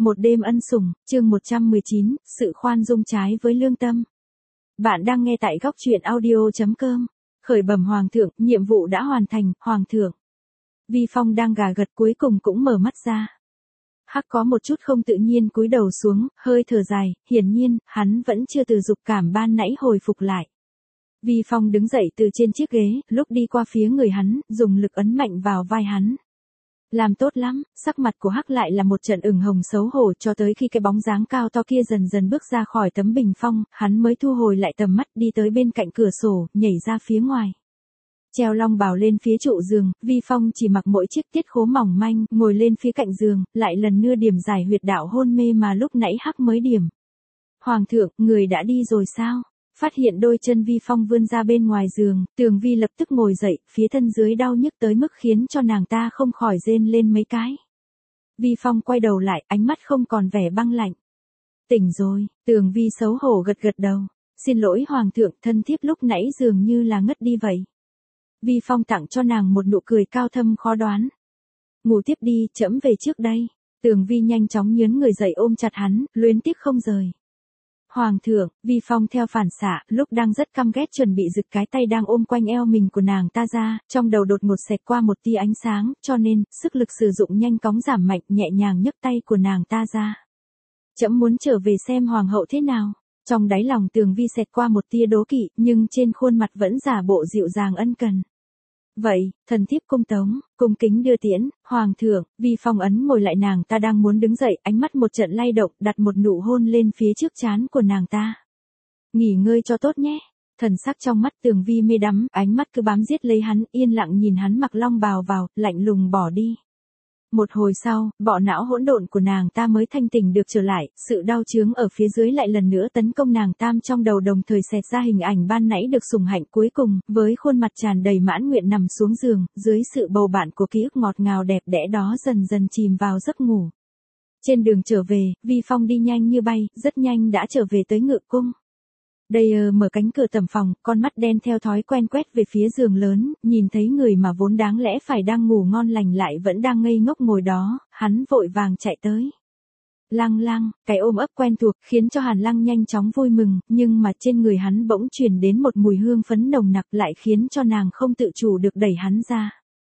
Một đêm ân sủng, chương 119, sự khoan dung trái với lương tâm. Bạn đang nghe tại góc truyện audio.com. Khởi bẩm Hoàng thượng, nhiệm vụ đã hoàn thành, Hoàng thượng. Vi Phong đang gà gật cuối cùng cũng mở mắt ra. Hắc có một chút không tự nhiên cúi đầu xuống, hơi thở dài, hiển nhiên, hắn vẫn chưa từ dục cảm ban nãy hồi phục lại. Vi Phong đứng dậy từ trên chiếc ghế, lúc đi qua phía người hắn, dùng lực ấn mạnh vào vai hắn. Làm tốt lắm, sắc mặt của Hắc lại là một trận ửng hồng xấu hổ cho tới khi cái bóng dáng cao to kia dần dần bước ra khỏi tấm bình phong, hắn mới thu hồi lại tầm mắt đi tới bên cạnh cửa sổ, nhảy ra phía ngoài. Treo long bào lên phía trụ giường, Vi Phong chỉ mặc mỗi chiếc tiết khố mỏng manh, ngồi lên phía cạnh giường, lại lần nữa điểm giải huyệt đạo hôn mê mà lúc nãy Hắc mới điểm. Hoàng thượng, người đã đi rồi sao? Phát hiện đôi chân Vi Phong vươn ra bên ngoài giường, Tường Vi lập tức ngồi dậy, phía thân dưới đau nhức tới mức khiến cho nàng ta không khỏi rên lên mấy cái. Vi Phong quay đầu lại, ánh mắt không còn vẻ băng lạnh. Tỉnh rồi, Tường Vi xấu hổ gật gật đầu. Xin lỗi Hoàng thượng, thân thiếp lúc nãy dường như là ngất đi vậy. Vi Phong tặng cho nàng một nụ cười cao thâm khó đoán. Ngủ tiếp đi, trẫm về trước đây. Tường Vi nhanh chóng nhớn người dậy ôm chặt hắn, luyến tiếc không rời. Hoàng thượng, Vi Phong theo phản xạ, lúc đang rất căm ghét chuẩn bị giựt cái tay đang ôm quanh eo mình của nàng ta ra, trong đầu đột ngột xẹt qua một tia ánh sáng, cho nên, sức lực sử dụng nhanh cóng giảm mạnh, nhẹ nhàng nhấc tay của nàng ta ra. Trẫm muốn trở về xem hoàng hậu thế nào. Trong đáy lòng Tường Vi xẹt qua một tia đố kỵ, nhưng trên khuôn mặt vẫn giả bộ dịu dàng ân cần. Vậy, thần thiếp cung tống, cung kính đưa tiễn, Hoàng thượng. Vi Phong ấn ngồi lại nàng ta đang muốn đứng dậy, ánh mắt một trận lay động, đặt một nụ hôn lên phía trước trán của nàng ta. Nghỉ ngơi cho tốt nhé. Thần sắc trong mắt Tường Vi mê đắm, ánh mắt cứ bám giết lấy hắn, yên lặng nhìn hắn mặc long bào vào, lạnh lùng bỏ đi. Một hồi sau, bộ não hỗn độn của nàng ta mới thanh tỉnh được trở lại, sự đau chướng ở phía dưới lại lần nữa tấn công nàng tam trong đầu, đồng thời xẹt ra hình ảnh ban nãy được sủng hạnh cuối cùng, với khuôn mặt tràn đầy mãn nguyện nằm xuống giường, dưới sự bầu bạn của ký ức ngọt ngào đẹp đẽ đó dần dần chìm vào giấc ngủ. Trên đường trở về, Vi Phong đi nhanh như bay, rất nhanh đã trở về tới Ngự cung. Đây mở cánh cửa tầm phòng, con mắt đen theo thói quen quét về phía giường lớn, nhìn thấy người mà vốn đáng lẽ phải đang ngủ ngon lành lại vẫn đang ngây ngốc ngồi đó, hắn vội vàng chạy tới. Lăng Lăng, cái ôm ấp quen thuộc khiến cho Hàn Lăng nhanh chóng vui mừng, nhưng mà trên người hắn bỗng truyền đến một mùi hương phấn nồng nặc lại khiến cho nàng không tự chủ được đẩy hắn ra.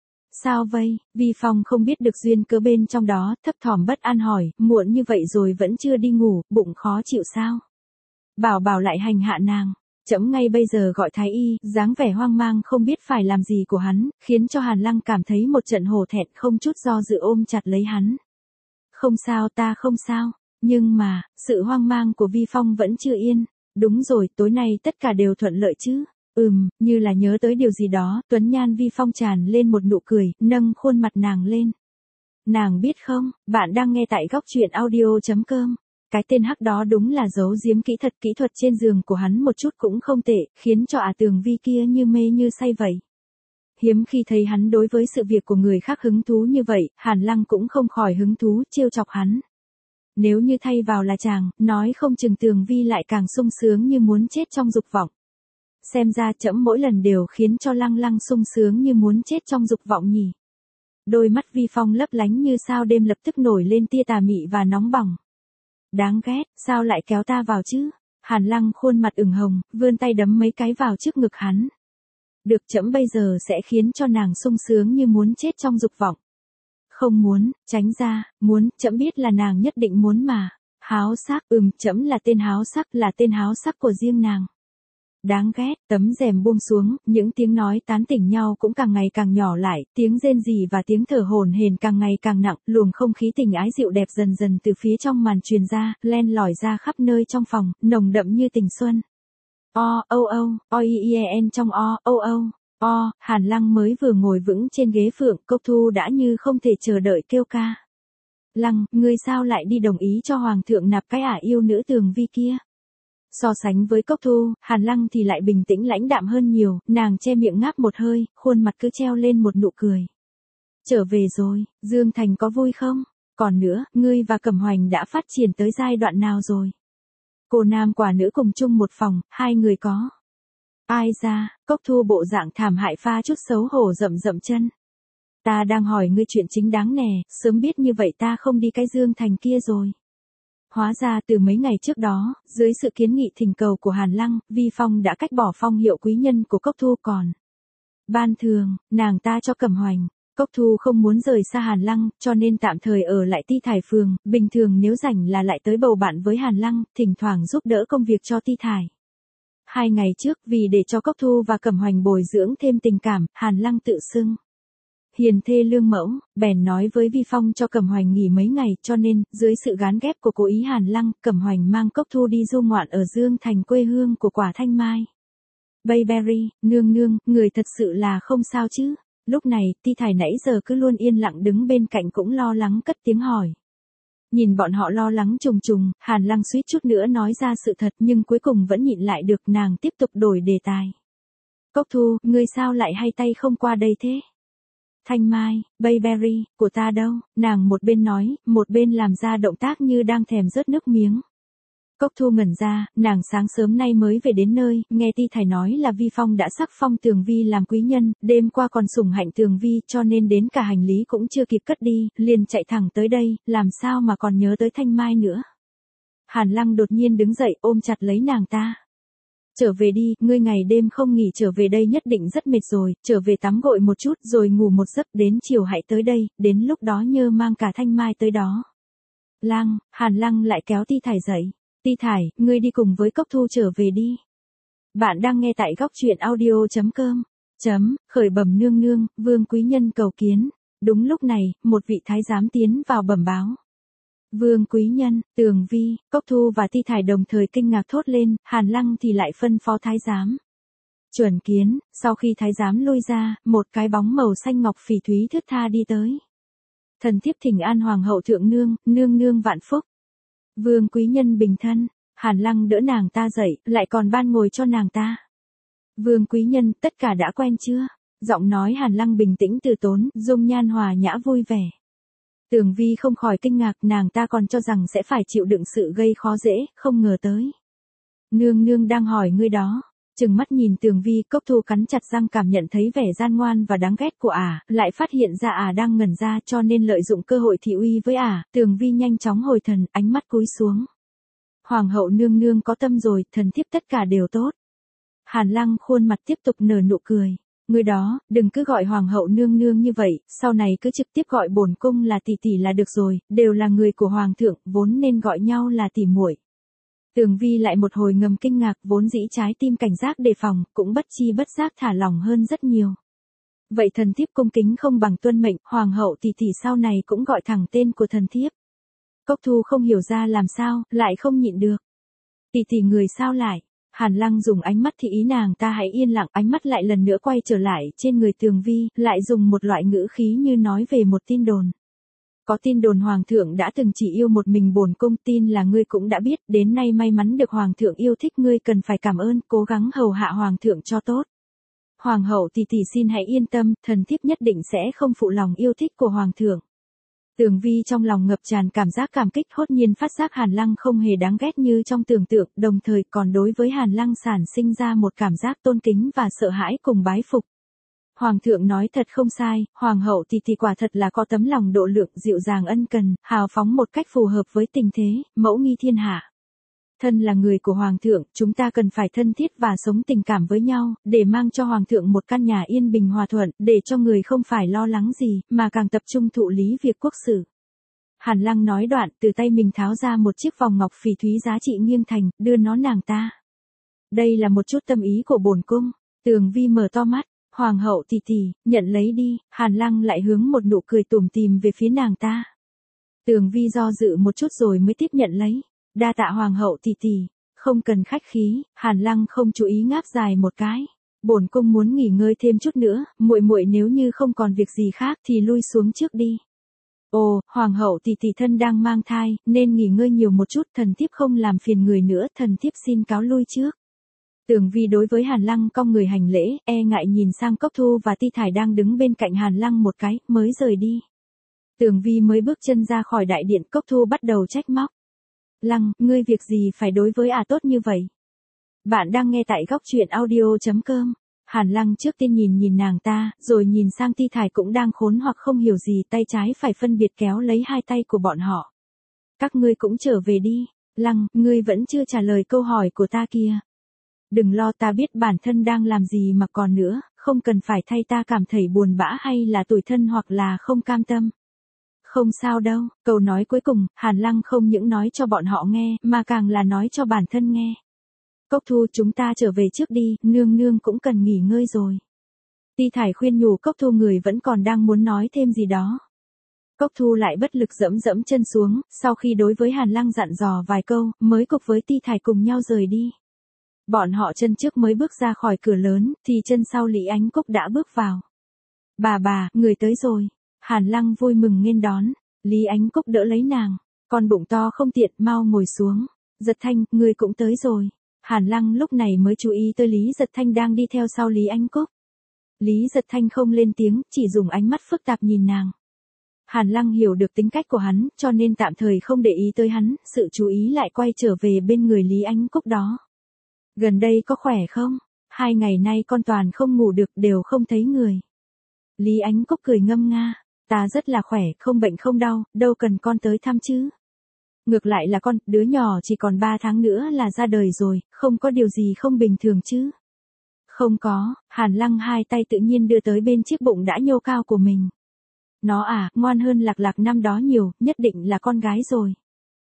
Sao vậy? Vi Phong không biết được duyên cớ bên trong đó, thấp thỏm bất an hỏi, muộn như vậy rồi vẫn chưa đi ngủ, bụng khó chịu sao? Bảo lại hành hạ nàng. Trẫm ngay bây giờ gọi thái y, dáng vẻ hoang mang không biết phải làm gì của hắn, khiến cho Hàn Lăng cảm thấy một trận hổ thẹn, không chút do dự ôm chặt lấy hắn. Không sao, ta không sao. Nhưng mà, sự hoang mang của Vi Phong vẫn chưa yên. Đúng rồi, tối nay tất cả đều thuận lợi chứ. Như là nhớ tới điều gì đó, tuấn nhan Vi Phong tràn lên một nụ cười, nâng khuôn mặt nàng lên. Nàng biết không, bạn đang nghe tại góc truyện audio.com. Cái tên Hắc đó đúng là giấu giếm kỹ thuật trên giường của hắn một chút cũng không tệ, khiến cho Tường Vi kia như mê như say vậy. Hiếm khi thấy hắn đối với sự việc của người khác hứng thú như vậy, Hàn Lăng cũng không khỏi hứng thú, trêu chọc hắn. Nếu như thay vào là chàng, nói không chừng Tường Vi lại càng sung sướng như muốn chết trong dục vọng. Xem ra trẫm mỗi lần đều khiến cho Lăng Lăng sung sướng như muốn chết trong dục vọng nhỉ. Đôi mắt Vi Phong lấp lánh như sao đêm lập tức nổi lên tia tà mị và nóng bỏng. Đáng ghét, sao lại kéo ta vào chứ? Hàn Lăng khuôn mặt ửng hồng, vươn tay đấm mấy cái vào trước ngực hắn. Được, trẫm bây giờ sẽ khiến cho nàng sung sướng như muốn chết trong dục vọng. Không muốn, tránh ra, muốn, trẫm biết là nàng nhất định muốn mà. Háo sắc, trẫm là tên háo sắc của riêng nàng. Đáng ghét, tấm rèm buông xuống, những tiếng nói tán tỉnh nhau cũng càng ngày càng nhỏ lại, tiếng rên rỉ và tiếng thở hổn hển càng ngày càng nặng, luồng không khí tình ái dịu đẹp dần dần từ phía trong màn truyền ra, len lỏi ra khắp nơi trong phòng, nồng đậm như tình xuân. Trong Hàn Lăng mới vừa ngồi vững trên ghế Phượng Cốc Thu đã như không thể chờ đợi kêu ca. Lăng, ngươi sao lại đi đồng ý cho Hoàng thượng nạp cái yêu nữ Tường Vi kia? So sánh với Cốc Thu, Hàn Lăng thì lại bình tĩnh lãnh đạm hơn nhiều, nàng che miệng ngáp một hơi, khuôn mặt cứ treo lên một nụ cười. Trở về rồi, Dương Thành có vui không? Còn nữa, ngươi và Cẩm Hoành đã phát triển tới giai đoạn nào rồi? Cô nam quả nữ cùng chung một phòng, hai người có. Ai ra, Cốc Thu bộ dạng thảm hại pha chút xấu hổ rậm chân. Ta đang hỏi ngươi chuyện chính đáng nè, sớm biết như vậy ta không đi cái Dương Thành kia rồi. Hóa ra từ mấy ngày trước đó, dưới sự kiến nghị thỉnh cầu của Hàn Lăng, Vi Phong đã cách bỏ phong hiệu quý nhân của Cốc Thu còn. Ban thường, nàng ta cho Cẩm Hoành. Cốc Thu không muốn rời xa Hàn Lăng, cho nên tạm thời ở lại Ti Thải Phường, bình thường nếu rảnh là lại tới bầu bạn với Hàn Lăng, thỉnh thoảng giúp đỡ công việc cho Ti Thải. 2 ngày trước vì để cho Cốc Thu và Cẩm Hoành bồi dưỡng thêm tình cảm, Hàn Lăng tự xưng hiền thê lương mẫu, bèn nói với Vi Phong cho Cẩm Hoành nghỉ mấy ngày, cho nên, dưới sự gán ghép của cố ý Hàn Lăng, Cẩm Hoành mang Cốc Thu đi du ngoạn ở Dương Thành quê hương của quả thanh mai. Bayberry, nương nương, người thật sự là không sao chứ. Lúc này, Ti Thải nãy giờ cứ luôn yên lặng đứng bên cạnh cũng lo lắng cất tiếng hỏi. Nhìn bọn họ lo lắng trùng trùng, Hàn Lăng suýt chút nữa nói ra sự thật nhưng cuối cùng vẫn nhịn lại được, nàng tiếp tục đổi đề tài. Cốc Thu, ngươi sao lại hay tay không qua đây thế? Thanh mai, Bayberry, của ta đâu? Nàng một bên nói, một bên làm ra động tác như đang thèm rớt nước miếng. Cốc Thu ngẩn ra, nàng sáng sớm nay mới về đến nơi, nghe Ti Thải nói là Vi Phong đã sắc phong Tường Vi làm quý nhân, đêm qua còn sủng hạnh Tường Vi cho nên đến cả hành lý cũng chưa kịp cất đi, liền chạy thẳng tới đây, làm sao mà còn nhớ tới Thanh Mai nữa. Hàn Lăng đột nhiên đứng dậy ôm chặt lấy nàng ta. Trở về đi, ngươi ngày đêm không nghỉ trở về đây nhất định rất mệt rồi, trở về tắm gội một chút rồi ngủ một giấc đến chiều hãy tới đây, đến lúc đó nhớ mang cả Thanh Mai tới đó. Hàn Lăng lại kéo Ti Thải dậy. Ti Thải, ngươi đi cùng với Cốc Thu trở về đi. Bạn đang nghe tại góc truyện audio.com. Khởi bẩm nương nương, vương quý nhân cầu kiến. Đúng lúc này, một vị thái giám tiến vào bẩm báo. Vương quý nhân, Tường Vi, Cốc Thu và Ti Thải đồng thời kinh ngạc thốt lên, Hàn Lăng thì lại phân phó thái giám. Chuẩn kiến, sau khi thái giám lui ra, một cái bóng màu xanh ngọc phỉ thúy thướt tha đi tới. Thần thiếp thỉnh an hoàng hậu thượng nương, nương nương vạn phúc. Vương quý nhân bình thân, Hàn Lăng đỡ nàng ta dậy, lại còn ban ngồi cho nàng ta. Vương quý nhân, tất cả đã quen chưa? Giọng nói Hàn Lăng bình tĩnh từ tốn, dung nhan hòa nhã vui vẻ. Tường Vi không khỏi kinh ngạc, nàng ta còn cho rằng sẽ phải chịu đựng sự gây khó dễ, không ngờ tới. Nương nương đang hỏi ngươi đó. Chừng mắt nhìn Tường Vi, Cốc Thu cắn chặt răng cảm nhận thấy vẻ gian ngoan và đáng ghét của lại phát hiện ra đang ngẩn ra cho nên lợi dụng cơ hội thị uy với Tường Vi nhanh chóng hồi thần, ánh mắt cúi xuống. Hoàng hậu nương nương có tâm rồi, thần thiếp tất cả đều tốt. Hàn Lăng khuôn mặt tiếp tục nở nụ cười. Ngươi đó, đừng cứ gọi hoàng hậu nương nương như vậy, sau này cứ trực tiếp gọi bổn cung là tỷ tỷ là được rồi, đều là người của hoàng thượng, vốn nên gọi nhau là tỷ muội. Tường Vi lại một hồi ngầm kinh ngạc, vốn dĩ trái tim cảnh giác đề phòng, cũng bất chi bất giác thả lỏng hơn rất nhiều. Vậy thần thiếp cung kính không bằng tuân mệnh, hoàng hậu tỷ tỷ sau này cũng gọi thẳng tên của thần thiếp. Cốc Thu không hiểu ra làm sao, lại không nhịn được. Tỷ tỷ người sao lại? Hàn Lăng dùng ánh mắt thị ý nàng ta hãy yên lặng, ánh mắt lại lần nữa quay trở lại trên người Tường Vi, lại dùng một loại ngữ khí như nói về một tin đồn. Có tin đồn hoàng thượng đã từng chỉ yêu một mình bổn cung, tin là ngươi cũng đã biết, đến nay may mắn được hoàng thượng yêu thích ngươi cần phải cảm ơn, cố gắng hầu hạ hoàng thượng cho tốt. Hoàng hậu tỷ tỷ xin hãy yên tâm, thần thiếp nhất định sẽ không phụ lòng yêu thích của hoàng thượng. Tường Vi trong lòng ngập tràn cảm giác cảm kích, hốt nhiên phát giác Hàn Lăng không hề đáng ghét như trong tưởng tượng, đồng thời còn đối với Hàn Lăng sản sinh ra một cảm giác tôn kính và sợ hãi cùng bái phục. Hoàng thượng nói thật không sai, hoàng hậu tỷ tỷ quả thật là có tấm lòng độ lượng, dịu dàng ân cần, hào phóng một cách phù hợp với tình thế, mẫu nghi thiên hạ. Thân là người của hoàng thượng, chúng ta cần phải thân thiết và sống tình cảm với nhau, để mang cho hoàng thượng một căn nhà yên bình hòa thuận, để cho người không phải lo lắng gì, mà càng tập trung thụ lý việc quốc sự. Hàn Lăng nói đoạn, từ tay mình tháo ra một chiếc vòng ngọc phỉ thúy giá trị nghiêng thành, đưa nó nàng ta. Đây là một chút tâm ý của bổn cung. Tường Vi mở to mắt. Hoàng hậu tỷ tỷ, nhận lấy đi. Hàn Lăng lại hướng một nụ cười tủm tỉm về phía nàng ta. Tường Vi do dự một chút rồi mới tiếp nhận lấy. Đa tạ hoàng hậu tỷ tỷ, không cần khách khí. Hàn Lăng không chú ý ngáp dài một cái. Bổn cung muốn nghỉ ngơi thêm chút nữa, muội muội nếu như không còn việc gì khác thì lui xuống trước đi. Ồ, hoàng hậu tỷ tỷ thân đang mang thai, nên nghỉ ngơi nhiều một chút, thần thiếp không làm phiền người nữa, thần thiếp xin cáo lui trước. Tường Vi đối với Hàn Lăng cong người hành lễ, e ngại nhìn sang Cốc Thu và Ti Thải đang đứng bên cạnh Hàn Lăng một cái, mới rời đi. Tường Vi mới bước chân ra khỏi đại điện, Cốc Thu bắt đầu trách móc. Lăng, ngươi việc gì phải đối với tốt như vậy? Bạn đang nghe tại góc truyện audio.com. Hàn Lăng trước tiên nhìn nàng ta, rồi nhìn sang Ti Thải cũng đang khốn hoặc không hiểu gì, tay trái phải phân biệt kéo lấy hai tay của bọn họ. Các ngươi cũng trở về đi. Lăng, ngươi vẫn chưa trả lời câu hỏi của ta kia. Đừng lo, ta biết bản thân đang làm gì mà còn nữa, không cần phải thay ta cảm thấy buồn bã hay là tủi thân hoặc là không cam tâm. Không sao đâu, câu nói cuối cùng, Hàn Lăng không những nói cho bọn họ nghe, mà càng là nói cho bản thân nghe. Cốc Thu, chúng ta trở về trước đi, nương nương cũng cần nghỉ ngơi rồi. Ti Thải khuyên nhủ Cốc Thu, người vẫn còn đang muốn nói thêm gì đó. Cốc Thu lại bất lực dẫm dẫm chân xuống, sau khi đối với Hàn Lăng dặn dò vài câu, mới cục với Ti Thải cùng nhau rời đi. Bọn họ chân trước mới bước ra khỏi cửa lớn, thì chân sau Lý Ánh Cúc đã bước vào. Bà, người tới rồi. Hàn Lăng vui mừng nghênh đón. Lý Ánh Cúc đỡ lấy nàng. Con bụng to không tiện, mau ngồi xuống. Giật Thanh, người cũng tới rồi. Hàn Lăng lúc này mới chú ý tới Lý Giật Thanh đang đi theo sau Lý Ánh Cúc. Lý Giật Thanh không lên tiếng, chỉ dùng ánh mắt phức tạp nhìn nàng. Hàn Lăng hiểu được tính cách của hắn, cho nên tạm thời không để ý tới hắn, sự chú ý lại quay trở về bên người Lý Ánh Cúc đó. Gần đây có khỏe không? 2 ngày nay con toàn không ngủ được, đều không thấy người. Lý Ánh Cúc cười ngâm nga. Ta rất là khỏe, không bệnh không đau, đâu cần con tới thăm chứ. Ngược lại là con, đứa nhỏ chỉ còn 3 tháng nữa là ra đời rồi, không có điều gì không bình thường chứ. Không có, Hàn Lăng hai tay tự nhiên đưa tới bên chiếc bụng đã nhô cao của mình. Nó à, ngoan hơn Lạc Lạc năm đó nhiều, nhất định là con gái rồi.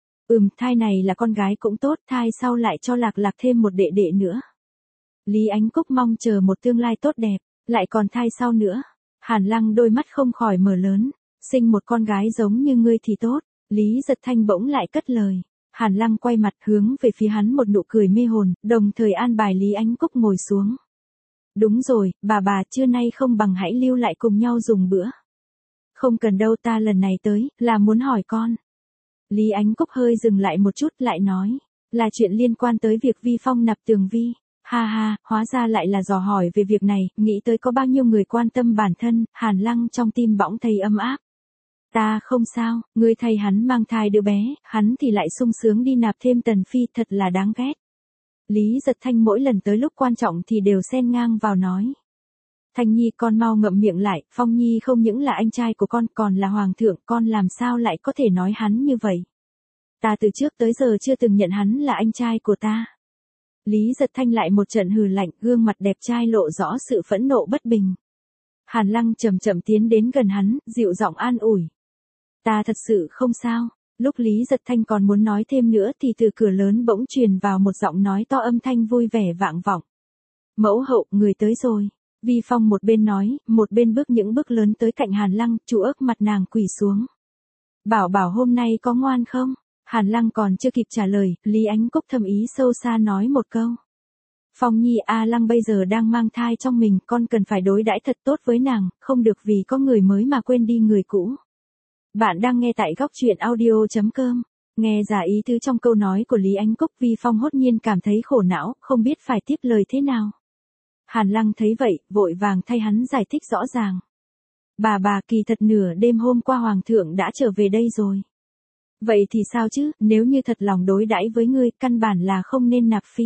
Thai này là con gái cũng tốt, thai sau lại cho Lạc Lạc thêm một đệ đệ nữa. Lý Ánh Cúc mong chờ một tương lai tốt đẹp, lại còn thai sau nữa. Hàn Lăng đôi mắt không khỏi mở lớn, sinh một con gái giống như ngươi thì tốt. Lý Giật Thanh bỗng lại cất lời. Hàn Lăng quay mặt hướng về phía hắn một nụ cười mê hồn, đồng thời an bài Lý Ánh Cúc ngồi xuống. Đúng rồi, bà trưa nay không bằng hãy lưu lại cùng nhau dùng bữa. Không cần đâu, ta lần này tới, là muốn hỏi con. Lý Ánh Cúc hơi dừng lại một chút lại nói, là chuyện liên quan tới việc Vi Phong nạp Tường Vi. Ha ha, hóa ra lại là dò hỏi về việc này, nghĩ tới có bao nhiêu người quan tâm bản thân, Hàn Lăng trong tim bỗng thấy ấm áp. Ta không sao, ngươi thay hắn mang thai đứa bé, hắn thì lại sung sướng đi nạp thêm Tần Phi, thật là đáng ghét. Lý Giật Thanh mỗi lần tới lúc quan trọng thì đều xen ngang vào nói. Thanh Nhi, con mau ngậm miệng lại, Phong Nhi không những là anh trai của con, còn là hoàng thượng, con làm sao lại có thể nói hắn như vậy. Ta từ trước tới giờ chưa từng nhận hắn là anh trai của ta. Lý Giật Thanh lại một trận hừ lạnh, gương mặt đẹp trai lộ rõ sự phẫn nộ bất bình. Hàn Lăng chậm chậm tiến đến gần hắn, dịu giọng an ủi. Ta thật sự không sao. Lúc Lý Giật Thanh còn muốn nói thêm nữa thì từ cửa lớn bỗng truyền vào một giọng nói to, âm thanh vui vẻ vang vọng. Mẫu hậu, người tới rồi. Vi Phong một bên nói, một bên bước những bước lớn tới cạnh Hàn Lăng, chu ước mặt nàng quỳ xuống. Bảo hôm nay có ngoan không? Hàn Lăng còn chưa kịp trả lời, Lý Ánh Cúc thầm ý sâu xa nói một câu. Phong Nhi, Lăng bây giờ đang mang thai trong mình, con cần phải đối đãi thật tốt với nàng, không được vì có người mới mà quên đi người cũ. Bạn đang nghe tại góc truyện audio.com. Nghe ra ý tứ trong câu nói của Lý Ánh Cúc, Vi Phong hốt nhiên cảm thấy khổ não, không biết phải tiếp lời thế nào. Hàn Lăng thấy vậy, vội vàng thay hắn giải thích rõ ràng. Bà, kỳ thật nửa đêm hôm qua hoàng thượng đã trở về đây rồi. Vậy thì sao chứ, nếu như thật lòng đối đãi với ngươi, căn bản là không nên nạp phi.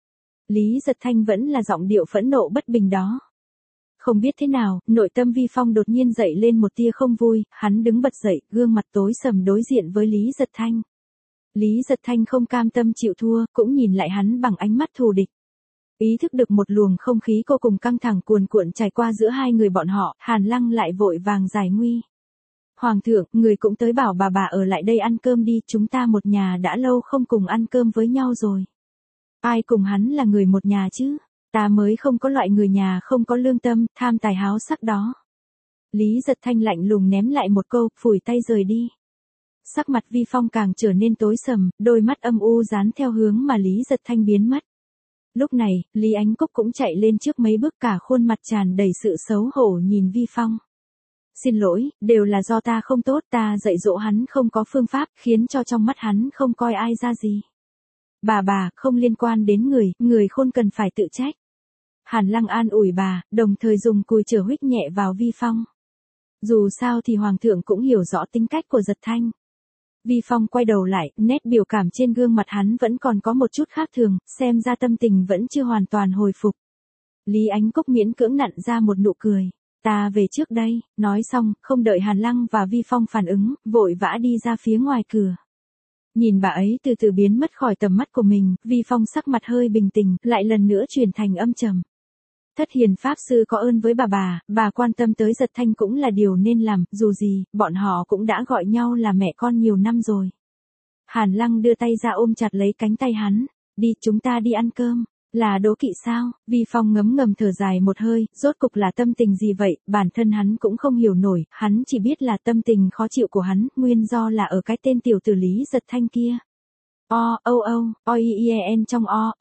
Lý Giật Thanh vẫn là giọng điệu phẫn nộ bất bình đó. Không biết thế nào, nội tâm Vi Phong đột nhiên dậy lên một tia không vui, hắn đứng bật dậy, gương mặt tối sầm đối diện với Lý Giật Thanh. Lý Giật Thanh không cam tâm chịu thua, cũng nhìn lại hắn bằng ánh mắt thù địch. Ý thức được một luồng không khí vô cùng căng thẳng cuồn cuộn trải qua giữa hai người bọn họ, Hàn Lăng lại vội vàng giải nguy. Hoàng thượng, người cũng tới bảo bà ở lại đây ăn cơm đi, chúng ta một nhà đã lâu không cùng ăn cơm với nhau rồi. Ai cùng hắn là người một nhà chứ? Ta mới không có loại người nhà không có lương tâm, tham tài háo sắc đó. Lý Giật Thanh lạnh lùng ném lại một câu, phủi tay rời đi. Sắc mặt Vi Phong càng trở nên tối sầm, đôi mắt âm u dán theo hướng mà Lý Giật Thanh biến mất. Lúc này, Lý Ánh Cúc cũng chạy lên trước mấy bước, cả khuôn mặt tràn đầy sự xấu hổ nhìn Vi Phong. Xin lỗi, đều là do ta không tốt, ta dạy dỗ hắn không có phương pháp, khiến cho trong mắt hắn không coi ai ra gì. Bà, không liên quan đến người khôn cần phải tự trách. Hàn Lăng an ủi bà, đồng thời dùng cùi chửa huých nhẹ vào Vi Phong. Dù sao thì hoàng thượng cũng hiểu rõ tính cách của Giật Thanh. Vi Phong quay đầu lại, nét biểu cảm trên gương mặt hắn vẫn còn có một chút khác thường, xem ra tâm tình vẫn chưa hoàn toàn hồi phục. Lý Ánh Cúc miễn cưỡng nặn ra một nụ cười. Ta về trước đây, nói xong, không đợi Hàn Lăng và Vi Phong phản ứng, vội vã đi ra phía ngoài cửa. Nhìn bà ấy từ từ biến mất khỏi tầm mắt của mình, Vi Phong sắc mặt hơi bình tĩnh, lại lần nữa chuyển thành âm trầm. Thất hiền pháp sư có ơn với bà quan tâm tới Giật Thanh cũng là điều nên làm, dù gì, bọn họ cũng đã gọi nhau là mẹ con nhiều năm rồi. Hàn Lăng đưa tay ra ôm chặt lấy cánh tay hắn, đi chúng ta đi ăn cơm, là đố kỵ sao? Vi Phong ngấm ngầm thở dài một hơi, rốt cục là tâm tình gì vậy, bản thân hắn cũng không hiểu nổi, hắn chỉ biết là tâm tình khó chịu của hắn, nguyên do là ở cái tên tiểu tử Lý Giật Thanh kia. Trong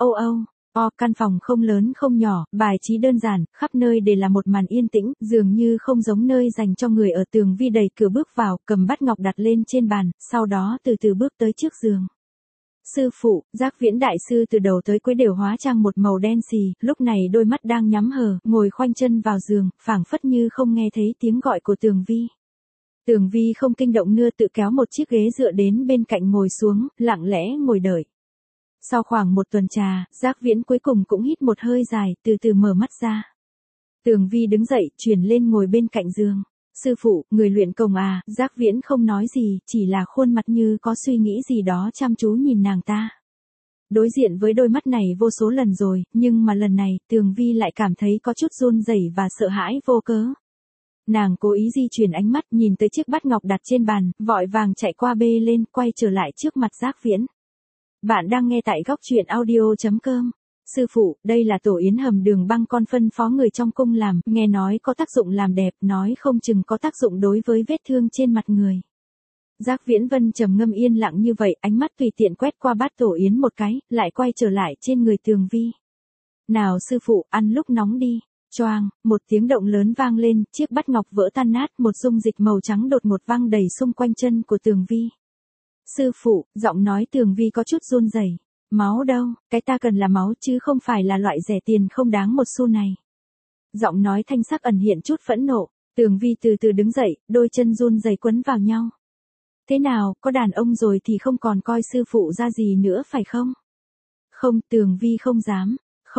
căn phòng không lớn không nhỏ, bài trí đơn giản, khắp nơi đều là một màn yên tĩnh, dường như không giống nơi dành cho người ở. Tường Vi đẩy cửa bước vào, cầm bát ngọc đặt lên trên bàn, sau đó từ từ bước tới trước giường. Sư phụ, Giác Viễn đại sư từ đầu tới cuối đều hóa trang một màu đen xì, lúc này đôi mắt đang nhắm hờ, ngồi khoanh chân vào giường, phảng phất như không nghe thấy tiếng gọi của Tường Vi. Tường Vi không kinh động nưa tự kéo một chiếc ghế dựa đến bên cạnh ngồi xuống, lặng lẽ ngồi đợi. Sau khoảng một tuần trà, Giác Viễn cuối cùng cũng hít một hơi dài, từ từ mở mắt ra. Tường Vi đứng dậy, chuyển lên ngồi bên cạnh giường. Sư phụ, người luyện công à? Giác Viễn không nói gì, chỉ là khuôn mặt như có suy nghĩ gì đó chăm chú nhìn nàng ta. Đối diện với đôi mắt này vô số lần rồi, nhưng mà lần này, Tường Vi lại cảm thấy có chút run rẩy và sợ hãi vô cớ. Nàng cố ý di chuyển ánh mắt, nhìn tới chiếc bát ngọc đặt trên bàn, vội vàng chạy qua bê lên, quay trở lại trước mặt Giác Viễn. Bạn đang nghe tại góc truyện audio.com. Sư phụ, đây là tổ yến hầm đường băng con phân phó người trong cung làm, nghe nói có tác dụng làm đẹp, nói không chừng có tác dụng đối với vết thương trên mặt người. Giác Viễn Vân trầm ngâm yên lặng như vậy, ánh mắt tùy tiện quét qua bát tổ yến một cái, lại quay trở lại trên người Tường Vi. Nào sư phụ, ăn lúc nóng đi. Choang, một tiếng động lớn vang lên, chiếc bát ngọc vỡ tan nát, một dung dịch màu trắng đột ngột văng đầy xung quanh chân của Tường Vi. Sư phụ, giọng nói Tường Vi có chút run rẩy. Máu đâu, cái ta cần là máu chứ không phải là loại rẻ tiền không đáng một xu này. Giọng nói thanh sắc ẩn hiện chút phẫn nộ, Tường Vi từ từ đứng dậy, đôi chân run rẩy quấn vào nhau. Thế nào, có đàn ông rồi thì không còn coi sư phụ ra gì nữa phải không? Không, Tường Vi không dám,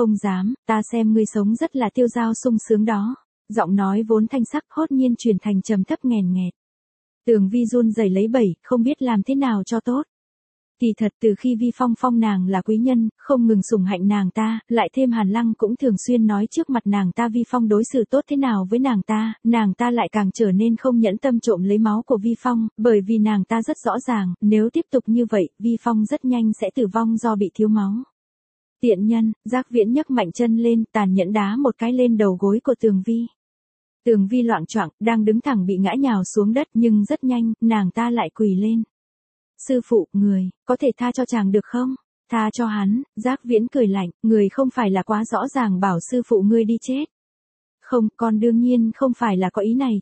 ta xem ngươi sống rất là tiêu dao sung sướng đó. Giọng nói vốn thanh sắc hốt nhiên chuyển thành trầm thấp nghèn nghẹt. Tường Vi run rẩy lấy bẩy, không biết làm thế nào cho tốt. Kỳ thật từ khi Vi Phong phong nàng là quý nhân, không ngừng sủng hạnh nàng ta, lại thêm Hàn Lăng cũng thường xuyên nói trước mặt nàng ta Vi Phong đối xử tốt thế nào với nàng ta lại càng trở nên không nhẫn tâm trộm lấy máu của Vi Phong, bởi vì nàng ta rất rõ ràng, nếu tiếp tục như vậy, Vi Phong rất nhanh sẽ tử vong do bị thiếu máu. Tiện nhân, Giác Viễn nhấc mạnh chân lên, tàn nhẫn đá một cái lên đầu gối của Tường Vi. Tường Vi loạng choạng, đang đứng thẳng bị ngã nhào xuống đất, nhưng rất nhanh, nàng ta lại quỳ lên. Sư phụ, người, có thể tha cho chàng được không? Tha cho hắn, Giác Viễn cười lạnh, người không phải là quá rõ ràng bảo sư phụ ngươi đi chết. Không, con đương nhiên không phải là có ý này,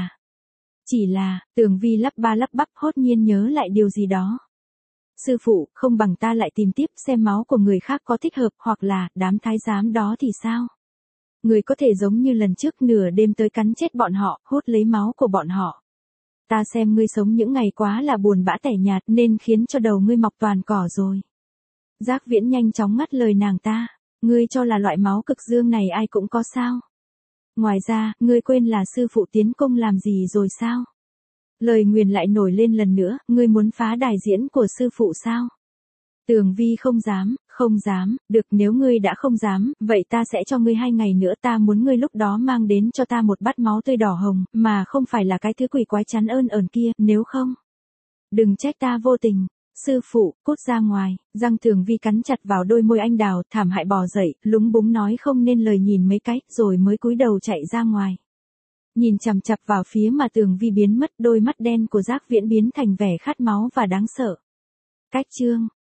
chỉ là, Tường Vi lắp ba lắp bắp hốt nhiên nhớ lại điều gì đó. Sư phụ, không bằng ta lại tìm tiếp xem máu của người khác có thích hợp, hoặc là, đám thái giám đó thì sao? Người có thể giống như lần trước nửa đêm tới cắn chết bọn họ, hút lấy máu của bọn họ. Ta xem ngươi sống những ngày quá là buồn bã tẻ nhạt nên khiến cho đầu ngươi mọc toàn cỏ rồi. Giác Viễn nhanh chóng ngắt lời nàng ta. Ngươi cho là loại máu cực dương này ai cũng có sao? Ngoài ra, ngươi quên là sư phụ tiến công làm gì rồi sao? Lời nguyền lại nổi lên lần nữa, ngươi muốn phá đài diễn của sư phụ sao? Tường Vi không dám, được nếu ngươi đã không dám, vậy ta sẽ cho ngươi 2 ngày nữa, ta muốn ngươi lúc đó mang đến cho ta một bát máu tươi đỏ hồng, mà không phải là cái thứ quỷ quái chán ơn kia, nếu không. Đừng trách ta vô tình, sư phụ, cút ra ngoài, răng Tường Vi cắn chặt vào đôi môi anh đào, thảm hại bò dậy, lúng búng nói không nên lời nhìn mấy cái, rồi mới cúi đầu chạy ra ngoài. Nhìn chằm chặp vào phía mà Tường Vi biến mất, đôi mắt đen của Giác Viễn biến thành vẻ khát máu và đáng sợ. Cách chương